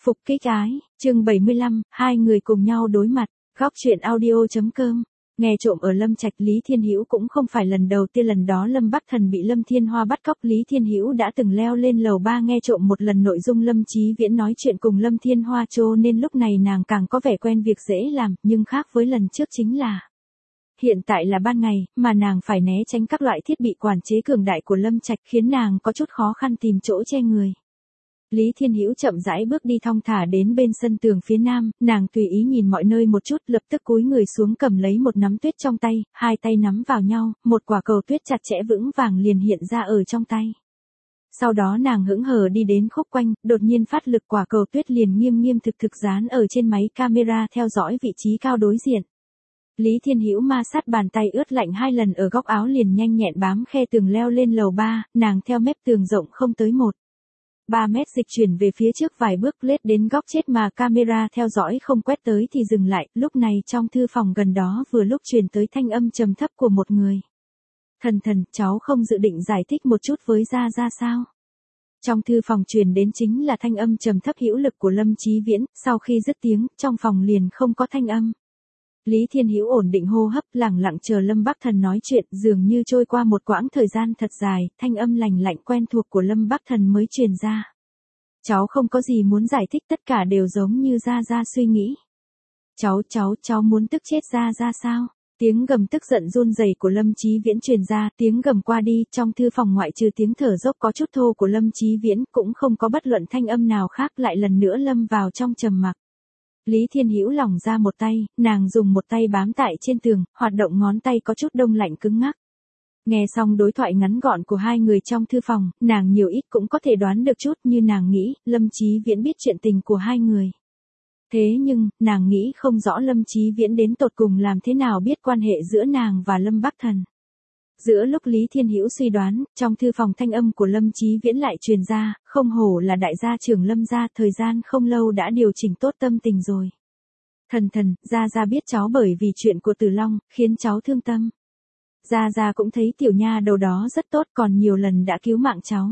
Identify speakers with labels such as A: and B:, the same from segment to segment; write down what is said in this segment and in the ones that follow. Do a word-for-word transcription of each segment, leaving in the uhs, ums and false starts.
A: Phục kích ái, chương bảy mươi lăm, hai người cùng nhau đối mặt, góc truyện audio.com. Nghe trộm ở Lâm Trạch, Lý Thiên Hữu cũng không phải lần đầu tiên. Lần đó Lâm Bắc Thần bị Lâm Thiên Hoa bắt cóc, Lý Thiên Hữu đã từng leo lên lầu ba nghe trộm một lần nội dung Lâm Chí Viễn nói chuyện cùng Lâm Thiên Hoa, cho nên lúc này nàng càng có vẻ quen việc dễ làm, nhưng khác với lần trước chính là hiện tại là ban ngày, mà nàng phải né tránh các loại thiết bị quản chế cường đại của Lâm Trạch, khiến nàng có chút khó khăn tìm chỗ che người. Lý Thiên Hữu chậm rãi bước đi thong thả đến bên sân tường phía nam, nàng tùy ý nhìn mọi nơi một chút, lập tức cúi người xuống cầm lấy một nắm tuyết trong tay, hai tay nắm vào nhau, một quả cầu tuyết chặt chẽ vững vàng liền hiện ra ở trong tay. Sau đó nàng hững hờ đi đến khúc quanh, đột nhiên phát lực, quả cầu tuyết liền nghiêm nghiêm thực thực dán ở trên máy camera theo dõi vị trí cao đối diện. Lý Thiên Hữu ma sát bàn tay ướt lạnh hai lần ở góc áo liền nhanh nhẹn bám khe tường leo lên lầu ba, nàng theo mép tường rộng không tới một ba mét dịch chuyển về phía trước vài bước, lết đến góc chết mà camera theo dõi không quét tới thì dừng lại. Lúc này trong thư phòng gần đó vừa lúc truyền tới thanh âm trầm thấp của một người. Thần thần, cháu không dự định giải thích một chút với Gia Gia sao? Trong thư phòng truyền đến chính là thanh âm trầm thấp hữu lực của Lâm Chí Viễn, sau khi dứt tiếng, trong phòng liền không có thanh âm. Lý Thiên Hữu ổn định hô hấp, lẳng lặng chờ Lâm Bắc Thần nói chuyện, dường như trôi qua một quãng thời gian thật dài, thanh âm lành lạnh quen thuộc của Lâm Bắc Thần mới truyền ra. Cháu không có gì muốn giải thích, tất cả đều giống như Gia Gia suy nghĩ. Cháu, cháu, cháu muốn tức chết Gia Gia sao? Tiếng gầm tức giận run rẩy của Lâm Chí Viễn truyền ra, tiếng gầm qua đi, trong thư phòng ngoại trừ tiếng thở dốc có chút thô của Lâm Chí Viễn, cũng không có bất luận thanh âm nào khác, lại lần nữa lâm vào trong trầm mặc. Lý Thiên Hữu lỏng ra một tay, nàng dùng một tay bám tại trên tường, hoạt động ngón tay có chút đông lạnh cứng ngắc. Nghe xong đối thoại ngắn gọn của hai người trong thư phòng, nàng nhiều ít cũng có thể đoán được chút, như nàng nghĩ, Lâm Chí Viễn biết chuyện tình của hai người. Thế nhưng, nàng nghĩ không rõ Lâm Chí Viễn đến tột cùng làm thế nào biết quan hệ giữa nàng và Lâm Bắc Thần. Giữa lúc Lý Thiên Hữu suy đoán, trong thư phòng thanh âm của Lâm Chí Viễn lại truyền ra, không hổ là đại gia trưởng Lâm gia, thời gian không lâu đã điều chỉnh tốt tâm tình rồi. Thần thần, Gia Gia biết cháu bởi vì chuyện của Tử Long, khiến cháu thương tâm. Gia Gia cũng thấy tiểu nha đầu đó rất tốt, còn nhiều lần đã cứu mạng cháu.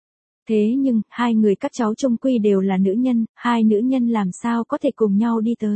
A: Thế nhưng, hai người các cháu chung quy đều là nữ nhân, hai nữ nhân làm sao có thể cùng nhau đi tới.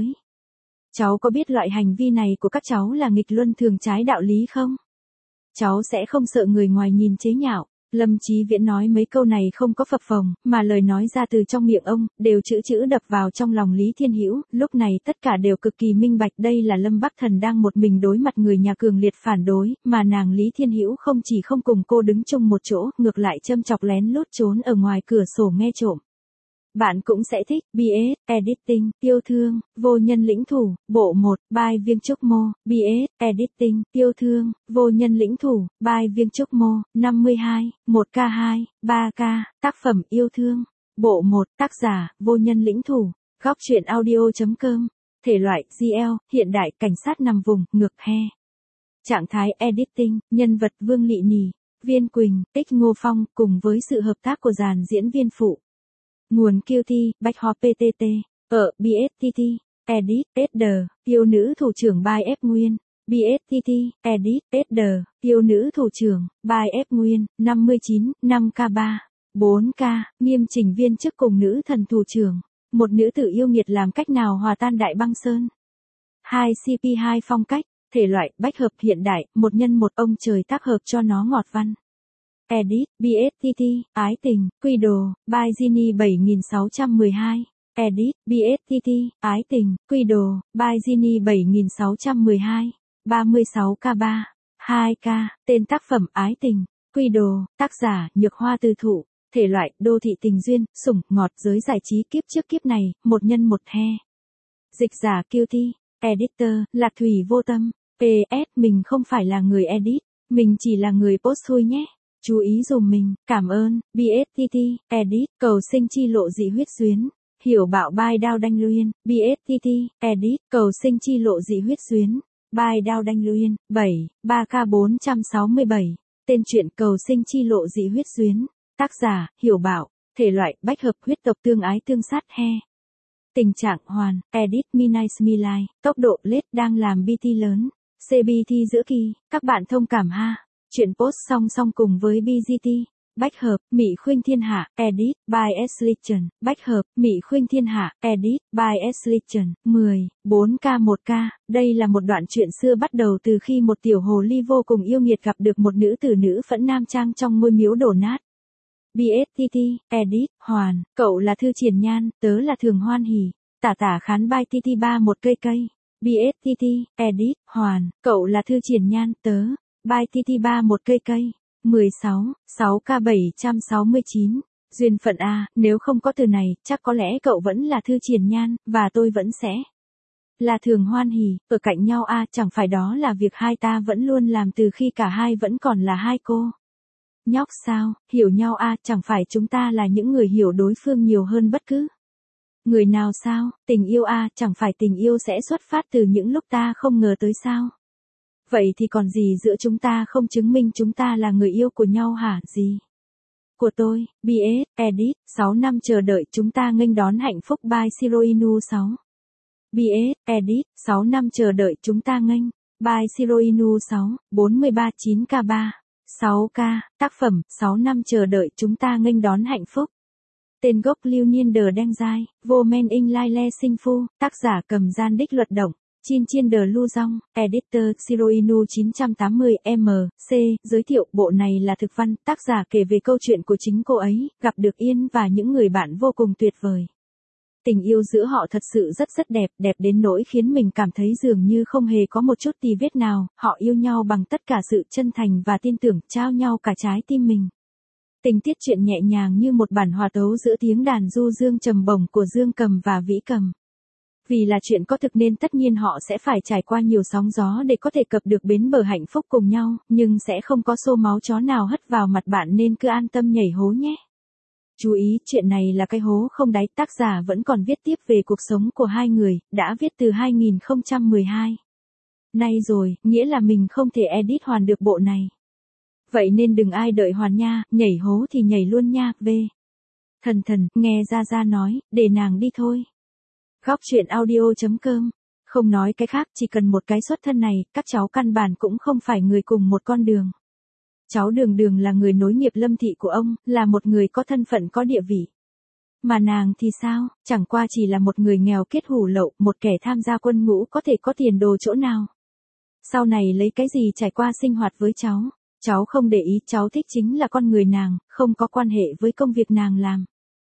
A: Cháu có biết loại hành vi này của các cháu là nghịch luân thường trái đạo lý không? Cháu sẽ không sợ người ngoài nhìn chế nhạo. Lâm Chí Viễn nói mấy câu này không có phập phồng, mà lời nói ra từ trong miệng ông, đều chữ chữ đập vào trong lòng Lý Thiên Hữu, lúc này tất cả đều cực kỳ minh bạch, đây là Lâm Bắc Thần đang một mình đối mặt người nhà cường liệt phản đối, mà nàng Lý Thiên Hữu không chỉ không cùng cô đứng chung một chỗ, ngược lại châm chọc lén lút trốn ở ngoài cửa sổ nghe trộm. Bạn cũng sẽ thích, bê ét, Editing, Yêu Thương, Vô Nhân Lĩnh Thủ, Bộ một, by Viêng Trúc Mô, bê ét, Editing, Yêu Thương, Vô Nhân Lĩnh Thủ, by Viêng Trúc Mô, năm mươi hai, một K hai, ba K, tác phẩm Yêu Thương, Bộ một, tác giả, Vô Nhân Lĩnh Thủ, góc truyện audio.com, thể loại, giê lờ, hiện đại, cảnh sát nằm vùng, ngược he. Trạng thái Editing, nhân vật Vương Lị Nì, Viên Quỳnh, Tích Ngô Phong, cùng với sự hợp tác của dàn diễn viên phụ. Nguồn Q T, Bạch Hò pê tê tê, ở bê ét tê tê, Edit, ét đê, yêu nữ thủ trưởng by F Nguyên, bê ét tê tê, Edit, ét đê, yêu nữ thủ trưởng, by F Nguyên, năm mươi chín, năm K ba, bốn K, nghiêm chỉnh viên chức cùng nữ thần thủ trưởng, một nữ tử yêu nghiệt làm cách nào hòa tan đại băng sơn. hai C P hai phong cách, thể loại, bách hợp hiện đại, một nhân một ông trời tác hợp cho nó ngọt văn. Edit, bê ét tê tê, ái tình, quy đồ, by Ginny bảy nghìn sáu trăm mười hai. Edit, bê ét tê tê, ái tình, quy đồ, by Ginny bảy nghìn sáu trăm mười hai. ba mươi sáu K ba, hai K, tên tác phẩm ái tình, quy đồ, tác giả, Nhược Hoa Từ Thụ, thể loại, đô thị tình duyên, sủng, ngọt, giới giải trí kiếp trước kiếp này, một nhân một he. Dịch giả Q T, Editor, Lạc Thủy Vô Tâm, pê ét, mình không phải là người edit, mình chỉ là người post thôi nhé. Chú ý dùm mình, cảm ơn, bê ét tê tê, Edit, cầu sinh chi lộ dị huyết duyến, hiểu bạo bai đao đanh luyên, bê ét tê tê, Edit, cầu sinh chi lộ dị huyết duyến, bai đao đanh luyên, bảy, ba K bốn trăm sáu mươi bảy, tên truyện cầu sinh chi lộ dị huyết duyến, tác giả, hiểu bạo, thể loại, bách hợp huyết tộc tương ái tương sát he. Tình trạng hoàn, Edit Minai Smilai, tốc độ lết đang làm bê tê lớn, xê bê tê giữa kỳ, các bạn thông cảm ha. Chuyện post song song cùng với bê giê tê, Bách hợp, Mị Khuynh Thiên Hạ, edit, by Ashley Trần. Bách hợp, Mị Khuynh Thiên Hạ, edit, by Ashley Trần. mười, bốn K một K, đây là một đoạn truyện xưa bắt đầu từ khi một tiểu hồ ly vô cùng yêu nghiệt gặp được một nữ tử nữ phẫn nam trang trong ngôi miếu đổ nát. bê ét tê tê, edit, Hoàn, cậu là Thư Triển Nhan, tớ là Thường Hoan Hỷ. Tả tả khán by tê tê ba một cây cây. bê ét tê tê, edit, Hoàn, cậu là Thư Triển Nhan, tớ, by tê tê ba một cây cây. mười sáu, sáu K bảy trăm sáu mươi chín. Duyên phận a, nếu không có từ này, chắc có lẽ cậu vẫn là Thư Triển Nhan, và tôi vẫn sẽ là Thường Hoan Hỷ, ở cạnh nhau a, chẳng phải đó là việc hai ta vẫn luôn làm từ khi cả hai vẫn còn là hai cô nhóc sao, hiểu nhau a, chẳng phải chúng ta là những người hiểu đối phương nhiều hơn bất cứ người nào sao, tình yêu a, chẳng phải tình yêu sẽ xuất phát từ những lúc ta không ngờ tới sao. Vậy thì còn gì giữa chúng ta không chứng minh chúng ta là người yêu của nhau hả, gì? Của tôi, bê ét, edit, sáu năm chờ đợi chúng ta nghênh đón hạnh phúc by Shiroinu sáu. bê ét, edit, sáu năm chờ đợi chúng ta nghênh, by Shiroinu sáu, bốn mươi ba chín K ba. sáu K, tác phẩm, sáu năm chờ đợi chúng ta nghênh đón hạnh phúc. Tên gốc Lưu Niên Đờ Đen Giai, Vô Men In Lai Le Sinh Phu, tác giả Cầm Gian Đích Luật Động. Chin Chiên Đờ Lu Dong, editor Shiroinu chín trăm tám mươi M C, giới thiệu bộ này là thực văn, tác giả kể về câu chuyện của chính cô ấy, gặp được Yên và những người bạn vô cùng tuyệt vời. Tình yêu giữa họ thật sự rất rất đẹp, đẹp đến nỗi khiến mình cảm thấy dường như không hề có một chút tì vết nào, họ yêu nhau bằng tất cả sự chân thành và tin tưởng, trao nhau cả trái tim mình. Tình tiết truyện nhẹ nhàng như một bản hòa tấu giữa tiếng đàn du dương trầm bổng của dương cầm và vĩ cầm. Vì là chuyện có thực nên tất nhiên họ sẽ phải trải qua nhiều sóng gió để có thể cập được bến bờ hạnh phúc cùng nhau, nhưng sẽ không có xô máu chó nào hất vào mặt bạn nên cứ an tâm nhảy hố nhé. Chú ý, chuyện này là cái hố không đáy, tác giả vẫn còn viết tiếp về cuộc sống của hai người, đã viết từ hai nghìn không trăm mười hai. Nay rồi, nghĩa là mình không thể edit hoàn được bộ này. Vậy nên đừng ai đợi hoàn nha, nhảy hố thì nhảy luôn nha, về. Thần thần, nghe Gia Gia nói, để nàng đi thôi. Góc truyện audio chấm com. Không nói cái khác, chỉ cần một cái xuất thân này, các cháu căn bản cũng không phải người cùng một con đường. Cháu Đường Đường là người nối nghiệp Lâm thị của ông, là một người có thân phận có địa vị. Mà nàng thì sao, chẳng qua chỉ là một người nghèo kết hủ lậu, một kẻ tham gia quân ngũ có thể có tiền đồ chỗ nào. Sau này lấy cái gì trải qua sinh hoạt với cháu, cháu không để ý, cháu thích chính là con người nàng, không có quan hệ với công việc nàng làm.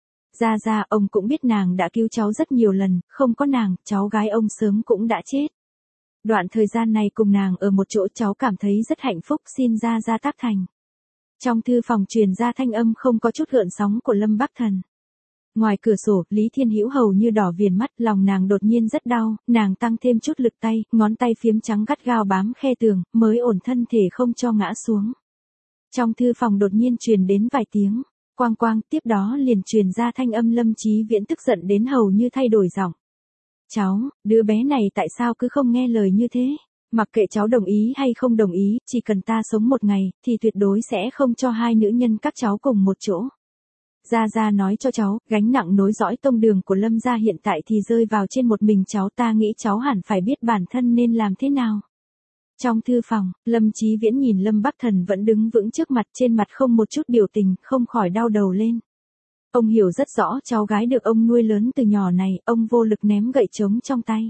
A: Ra ra, ông cũng biết nàng đã cứu cháu rất nhiều lần, không có nàng, cháu gái ông sớm cũng đã chết. Đoạn thời gian này cùng nàng ở một chỗ cháu cảm thấy rất hạnh phúc, xin ra ra tác thành. Trong thư phòng truyền ra thanh âm không có chút gợn sóng của Lâm Bắc Thần. Ngoài cửa sổ, Lý Thiên Hữu hầu như đỏ viền mắt, lòng nàng đột nhiên rất đau, nàng tăng thêm chút lực tay, ngón tay phiếm trắng gắt gao bám khe tường, mới ổn thân thể không cho ngã xuống. Trong thư phòng đột nhiên truyền đến vài tiếng. Quang quang, tiếp đó liền truyền ra thanh âm Lâm Chí Viễn tức giận đến hầu như thay đổi giọng. Cháu, đứa bé này tại sao cứ không nghe lời như thế? Mặc kệ cháu đồng ý hay không đồng ý, chỉ cần ta sống một ngày, thì tuyệt đối sẽ không cho hai nữ nhân các cháu cùng một chỗ. Gia Gia nói cho cháu, gánh nặng nối dõi tông đường của Lâm gia hiện tại thì rơi vào trên một mình cháu, ta nghĩ cháu hẳn phải biết bản thân nên làm thế nào. Trong thư phòng, Lâm Chí Viễn nhìn Lâm Bắc Thần vẫn đứng vững trước mặt, trên mặt không một chút biểu tình, không khỏi đau đầu lên. Ông hiểu rất rõ cháu gái được ông nuôi lớn từ nhỏ này, ông vô lực ném gậy trống trong tay.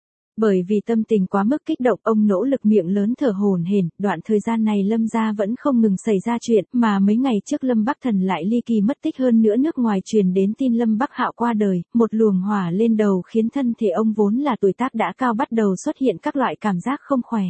A: Bởi vì tâm tình quá mức kích động, ông nỗ lực miệng lớn thở hổn hển. Đoạn thời gian này Lâm gia vẫn không ngừng xảy ra chuyện, mà mấy ngày trước Lâm Bắc Thần lại ly kỳ mất tích, hơn nữa nước ngoài truyền đến tin Lâm Bắc Hạo qua đời, một luồng hỏa lên đầu khiến thân thể ông vốn là tuổi tác đã cao bắt đầu xuất hiện các loại cảm giác không khỏe.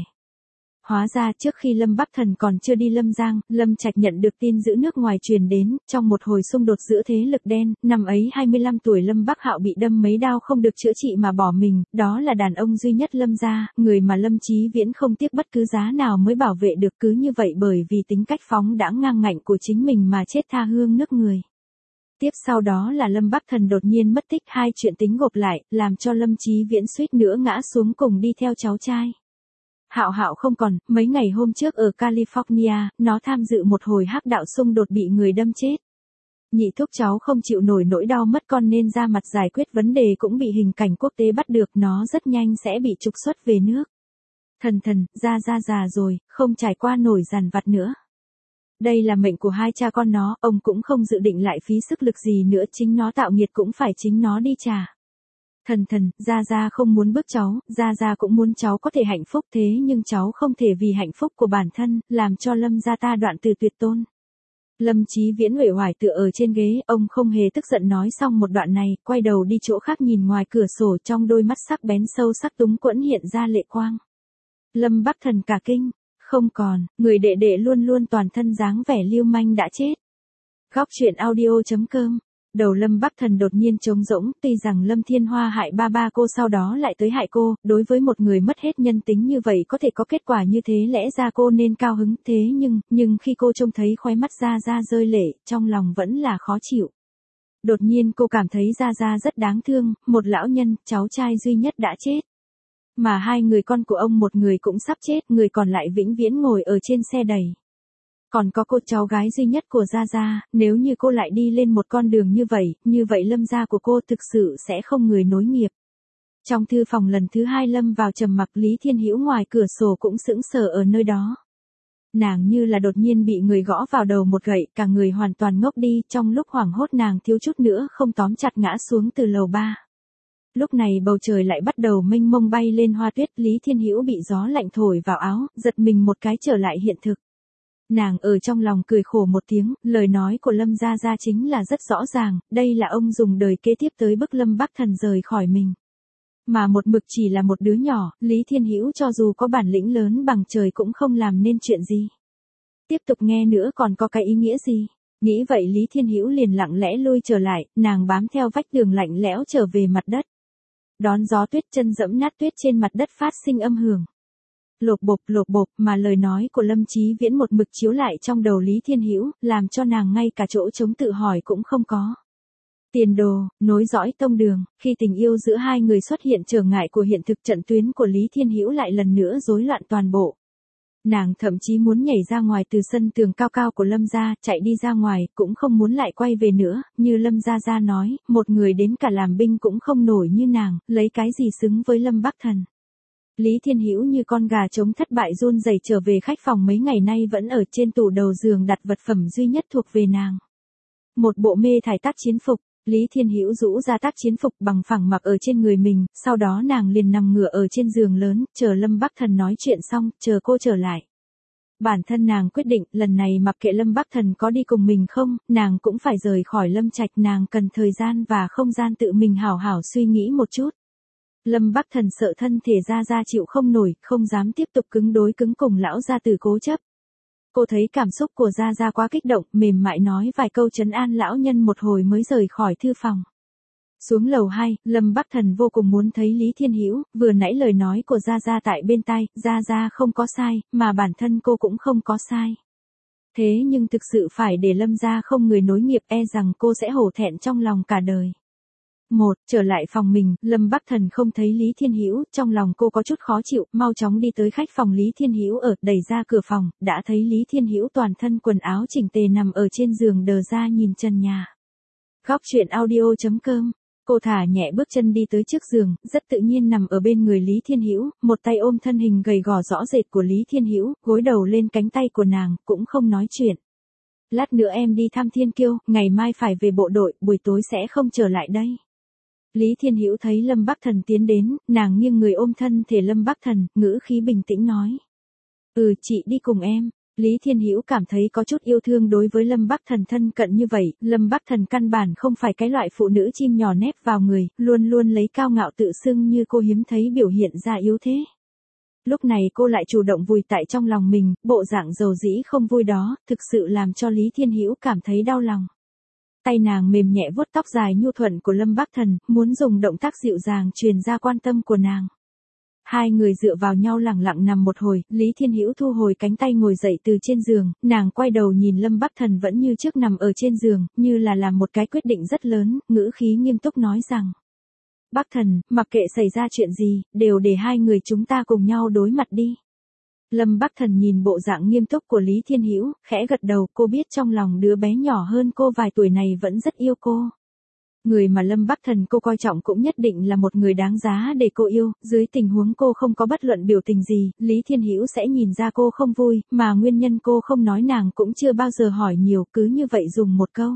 A: Hóa ra trước khi Lâm Bắc Thần còn chưa đi Lâm Giang, Lâm Trạch nhận được tin giữ nước ngoài truyền đến, trong một hồi xung đột giữa thế lực đen, năm ấy hai mươi lăm tuổi Lâm Bắc Hạo bị đâm mấy đao không được chữa trị mà bỏ mình, đó là đàn ông duy nhất Lâm gia, người mà Lâm Chí Viễn không tiếc bất cứ giá nào mới bảo vệ được, cứ như vậy bởi vì tính cách phóng đãng ngang ngạnh của chính mình mà chết tha hương nước người. Tiếp sau đó là Lâm Bắc Thần đột nhiên mất tích, hai chuyện tính gộp lại, làm cho Lâm Chí Viễn suýt nữa ngã xuống cùng đi theo cháu trai. Hạo Hạo không còn, mấy ngày hôm trước ở California, nó tham dự một hồi hắc đạo xung đột bị người đâm chết. Nhị thúc cháu không chịu nổi nỗi đau mất con nên ra mặt giải quyết vấn đề, cũng bị hình cảnh quốc tế bắt được, nó rất nhanh sẽ bị trục xuất về nước. Thần thần, ra ra già rồi, không trải qua nổi dằn vặt nữa. Đây là mệnh của hai cha con nó, ông cũng không dự định lại phí sức lực gì nữa, chính nó tạo nghiệt cũng phải chính nó đi trả. Thần thần, Gia Gia không muốn bức cháu, Gia Gia cũng muốn cháu có thể hạnh phúc, thế nhưng cháu không thể vì hạnh phúc của bản thân, làm cho Lâm gia ta đoạn từ tuyệt tôn. Lâm Chí Viễn uể oải tựa ở trên ghế, ông không hề tức giận nói xong một đoạn này, quay đầu đi chỗ khác nhìn ngoài cửa sổ, trong đôi mắt sắc bén sâu sắc túng quẫn hiện ra lệ quang. Lâm Bắc Thần cả kinh, không còn, người đệ đệ luôn luôn toàn thân dáng vẻ lưu manh đã chết. Góc truyện audio chấm com. Đầu Lâm Bắc Thần đột nhiên trống rỗng, tuy rằng Lâm Thiên Hoa hại ba ba cô sau đó lại tới hại cô, đối với một người mất hết nhân tính như vậy có thể có kết quả như thế lẽ ra cô nên cao hứng, thế nhưng, nhưng khi cô trông thấy khóe mắt Gia Gia rơi lệ, trong lòng vẫn là khó chịu. Đột nhiên cô cảm thấy Gia Gia rất đáng thương, một lão nhân, cháu trai duy nhất đã chết. Mà hai người con của ông một người cũng sắp chết, người còn lại vĩnh viễn ngồi ở trên xe đẩy. Còn có cô cháu gái duy nhất của Gia Gia, nếu như cô lại đi lên một con đường như vậy, như vậy Lâm gia của cô thực sự sẽ không người nối nghiệp. Trong thư phòng lần thứ hai Lâm vào trầm mặc, Lý Thiên Hữu ngoài cửa sổ cũng sững sờ ở nơi đó. Nàng như là đột nhiên bị người gõ vào đầu một gậy, cả người hoàn toàn ngốc đi, trong lúc hoảng hốt nàng thiếu chút nữa không tóm chặt ngã xuống từ lầu ba. Lúc này bầu trời lại bắt đầu mênh mông bay lên hoa tuyết, Lý Thiên Hữu bị gió lạnh thổi vào áo, giật mình một cái trở lại hiện thực. Nàng ở trong lòng cười khổ một tiếng, lời nói của Lâm Gia Gia chính là rất rõ ràng, đây là ông dùng đời kế tiếp tới bức Lâm Bắc Thần rời khỏi mình. Mà một mực chỉ là một đứa nhỏ, Lý Thiên Hữu cho dù có bản lĩnh lớn bằng trời cũng không làm nên chuyện gì. Tiếp tục nghe nữa còn có cái ý nghĩa gì? Nghĩ vậy Lý Thiên Hữu liền lặng lẽ lui trở lại, nàng bám theo vách tường lạnh lẽo trở về mặt đất. Đón gió tuyết, chân dẫm nát tuyết trên mặt đất phát sinh âm hưởng. Lộp bộp lộp bộp, mà lời nói của Lâm Chí Viễn một mực chiếu lại trong đầu Lý Thiên Hữu, làm cho nàng ngay cả chỗ chống tự hỏi cũng không có. Tiền đồ, nối dõi tông đường, khi tình yêu giữa hai người xuất hiện trở ngại của hiện thực, trận tuyến của Lý Thiên Hữu lại lần nữa rối loạn toàn bộ. Nàng thậm chí muốn nhảy ra ngoài từ sân tường cao cao của Lâm gia, chạy đi ra ngoài, cũng không muốn lại quay về nữa, như Lâm Gia Gia nói, một người đến cả làm binh cũng không nổi như nàng, lấy cái gì xứng với Lâm Bắc Thần. Lý Thiên Hữu như con gà trống thất bại run rẩy trở về khách phòng, mấy ngày nay vẫn ở trên tủ đầu giường đặt vật phẩm duy nhất thuộc về nàng. Một bộ mê thải tác chiến phục, Lý Thiên Hữu rũ ra tác chiến phục bằng phẳng mặc ở trên người mình, sau đó nàng liền nằm ngửa ở trên giường lớn, chờ Lâm Bắc Thần nói chuyện xong, chờ cô trở lại. Bản thân nàng quyết định, lần này mặc kệ Lâm Bắc Thần có đi cùng mình không, nàng cũng phải rời khỏi Lâm Trạch, nàng cần thời gian và không gian tự mình hảo hảo suy nghĩ một chút. Lâm Bắc Thần sợ thân thể Gia Gia chịu không nổi, không dám tiếp tục cứng đối cứng cùng lão gia tử cố chấp. Cô thấy cảm xúc của Gia Gia quá kích động, mềm mại nói vài câu trấn an lão nhân một hồi mới rời khỏi thư phòng. Xuống lầu hai, Lâm Bắc Thần vô cùng muốn thấy Lý Thiên Hữu, vừa nãy lời nói của Gia Gia tại bên tai, Gia Gia không có sai, mà bản thân cô cũng không có sai. Thế nhưng thực sự phải để Lâm gia không người nối nghiệp, e rằng cô sẽ hổ thẹn trong lòng cả đời. Một, trở lại phòng mình, Lâm Bắc Thần không thấy Lý Thiên Hữu, trong lòng cô có chút khó chịu, mau chóng đi tới khách phòng Lý Thiên Hữu ở, đẩy ra cửa phòng, đã thấy Lý Thiên Hữu toàn thân quần áo chỉnh tề nằm ở trên giường đờ ra nhìn trần nhà. Góc truyện audio chấm com. Cô thả nhẹ bước chân đi tới trước giường, rất tự nhiên nằm ở bên người Lý Thiên Hữu, một tay ôm thân hình gầy gò rõ rệt của Lý Thiên Hữu, gối đầu lên cánh tay của nàng, cũng không nói chuyện. Lát nữa em đi thăm Thiên Kiêu, ngày mai phải về bộ đội, buổi tối sẽ không trở lại đây. Lý Thiên Hữu thấy Lâm Bắc Thần tiến đến, nàng nghiêng người ôm thân thể Lâm Bắc Thần, ngữ khí bình tĩnh nói. Ừ, chị đi cùng em. Lý Thiên Hữu cảm thấy có chút yêu thương đối với Lâm Bắc Thần thân cận như vậy, Lâm Bắc Thần căn bản không phải cái loại phụ nữ chim nhỏ nép vào người, luôn luôn lấy cao ngạo tự xưng như cô hiếm thấy biểu hiện ra yếu thế. Lúc này cô lại chủ động vùi tại trong lòng mình, bộ dạng dầu dĩ không vui đó, thực sự làm cho Lý Thiên Hữu cảm thấy đau lòng. Tay nàng mềm nhẹ vuốt tóc dài nhu thuận của Lâm Bắc Thần, muốn dùng động tác dịu dàng truyền ra quan tâm của nàng. Hai người dựa vào nhau lặng lặng nằm một hồi, Lý Thiên Hữu thu hồi cánh tay ngồi dậy từ trên giường, nàng quay đầu nhìn Lâm Bắc Thần vẫn như trước nằm ở trên giường, như là làm một cái quyết định rất lớn, ngữ khí nghiêm túc nói rằng. Bắc Thần, mặc kệ xảy ra chuyện gì, đều để hai người chúng ta cùng nhau đối mặt đi. Lâm Bắc Thần nhìn bộ dạng nghiêm túc của Lý Thiên Hữu, khẽ gật đầu, cô biết trong lòng đứa bé nhỏ hơn cô vài tuổi này vẫn rất yêu cô. Người mà Lâm Bắc Thần cô coi trọng cũng nhất định là một người đáng giá để cô yêu, dưới tình huống cô không có bất luận biểu tình gì, Lý Thiên Hữu sẽ nhìn ra cô không vui, mà nguyên nhân cô không nói nàng cũng chưa bao giờ hỏi nhiều, cứ như vậy dùng một câu.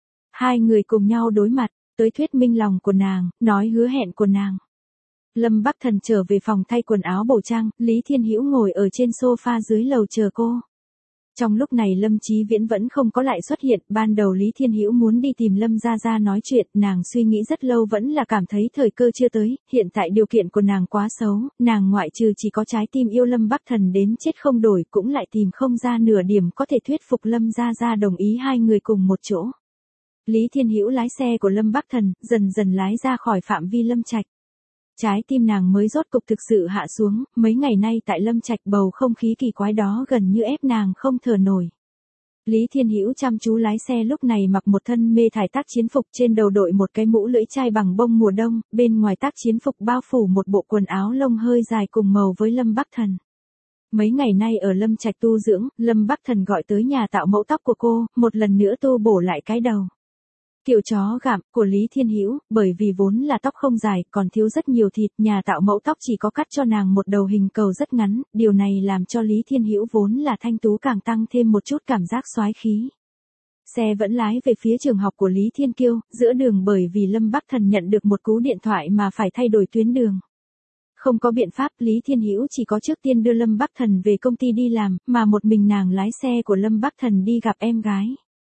A: Hai người cùng nhau đối mặt, tới thuyết minh lòng của nàng, nói hứa hẹn của nàng. Lâm Bắc Thần trở về phòng thay quần áo bổ trang, Lý Thiên Hữu ngồi ở trên sofa dưới lầu chờ cô. Trong lúc này Lâm Chí Viễn vẫn không có lại xuất hiện, ban đầu Lý Thiên Hữu muốn đi tìm Lâm Gia Gia nói chuyện, nàng suy nghĩ rất lâu vẫn là cảm thấy thời cơ chưa tới, hiện tại điều kiện của nàng quá xấu, nàng ngoại trừ chỉ có trái tim yêu Lâm Bắc Thần đến chết không đổi cũng lại tìm không ra nửa điểm có thể thuyết phục Lâm Gia Gia đồng ý hai người cùng một chỗ. Lý Thiên Hữu lái xe của Lâm Bắc Thần, dần dần lái ra khỏi phạm vi Lâm Trạch. Trái tim nàng mới rốt cục thực sự hạ xuống, mấy ngày nay tại Lâm Trạch bầu không khí kỳ quái đó gần như ép nàng không thở nổi. Lý Thiên Hữu chăm chú lái xe lúc này mặc một thân mê thải tác chiến phục, trên đầu đội một cái mũ lưỡi chai bằng bông mùa đông, bên ngoài tác chiến phục bao phủ một bộ quần áo lông hơi dài cùng màu với Lâm Bắc Thần. Mấy ngày nay ở Lâm Trạch tu dưỡng, Lâm Bắc Thần gọi tới nhà tạo mẫu tóc của cô, một lần nữa tu bổ lại cái đầu. Kiểu chó gặm của Lý Thiên Hữu, bởi vì vốn là tóc không dài, còn thiếu rất nhiều thịt, nhà tạo mẫu tóc chỉ có cắt cho nàng một đầu hình cầu rất ngắn, điều này làm cho Lý Thiên Hữu vốn là thanh tú càng tăng thêm một chút cảm giác soái khí. Xe vẫn lái về phía trường học của Lý Thiên Kiêu, giữa đường bởi vì Lâm Bắc Thần nhận được một cú điện thoại mà phải thay đổi tuyến đường. Không có biện pháp, Lý Thiên Hữu chỉ có trước tiên đưa Lâm Bắc Thần về công ty đi làm, mà một mình nàng lái xe của Lâm Bắc Thần đi gặp em gái.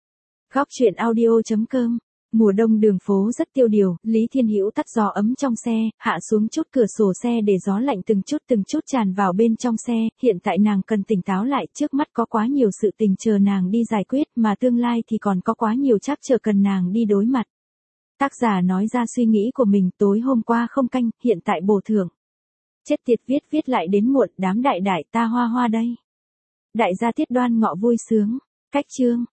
A: Góc truyện audio chấm com. Mùa đông đường phố rất tiêu điều, Lý Thiên Hữu tắt gió ấm trong xe, hạ xuống chút cửa sổ xe để gió lạnh từng chút từng chút tràn vào bên trong xe, hiện tại nàng cần tỉnh táo lại, trước mắt có quá nhiều sự tình chờ nàng đi giải quyết, mà tương lai thì còn có quá nhiều trắc trở cần nàng đi đối mặt. Tác giả nói ra suy nghĩ của mình, tối hôm qua không canh, hiện tại bổ thưởng. Chết tiệt, viết viết lại đến muộn, đám đại đại ta hoa hoa đây. Đại gia Tiết Đoan Ngọ vui sướng. Cách chương